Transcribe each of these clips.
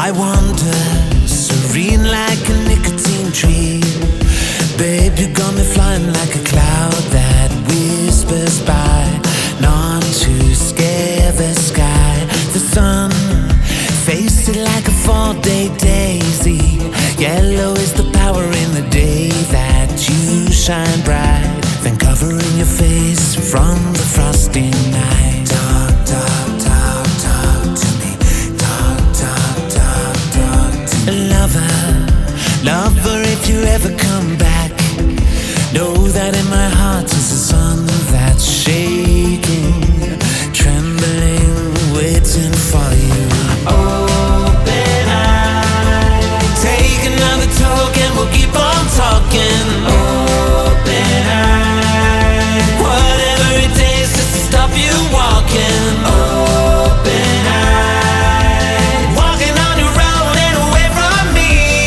I wander, serene like a nicotine tree. Babe, you got me flying like a cloud that whispers by, not to scare the sky. The sun, face it like a 4-day daisy. Yellow is the power in the day that you shine bright, then covering your face from the frosty night. Talk, talk, talk, talk to me. Talk, talk, talk, talk to me. Lover, lover, if you ever come back, know that in my heart is a sun that's shaking, trembling, waiting for you. Open eye, take another talk and we'll keep on talking. Open eye, whatever it takes just to stop you walking. Open eye, walking on your own and away from me.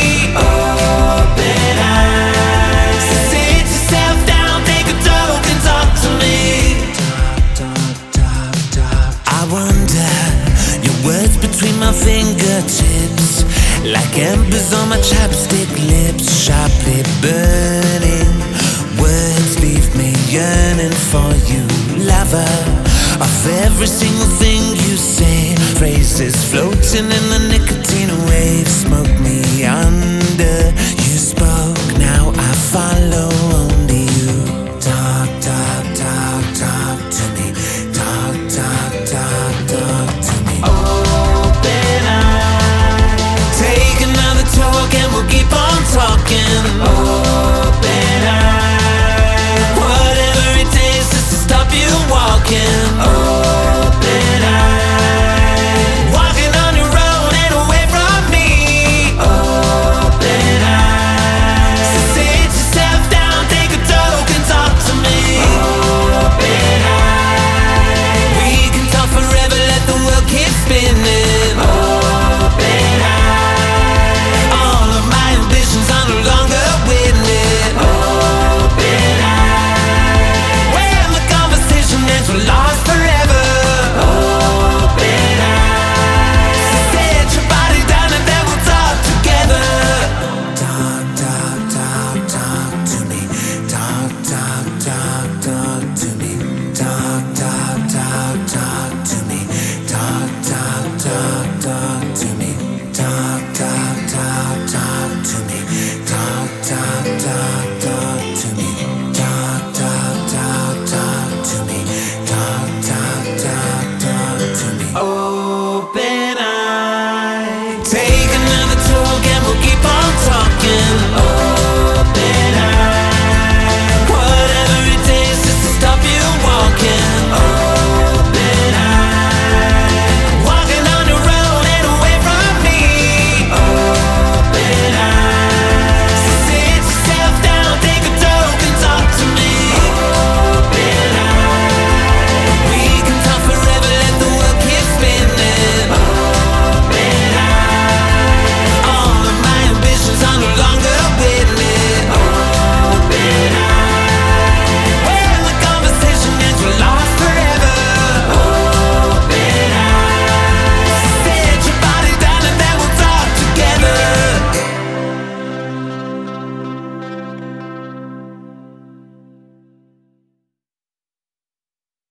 Open eye, so sit yourself down, take a talk and talk to me. Talk, talk, talk, talk. I wonder, your words between my fingertips, like embers on my chapstick lips, sharply burning. Words leave me yearning for you, lover. Of every single thing you say, phrases floating in the nicotine waves, smoke me under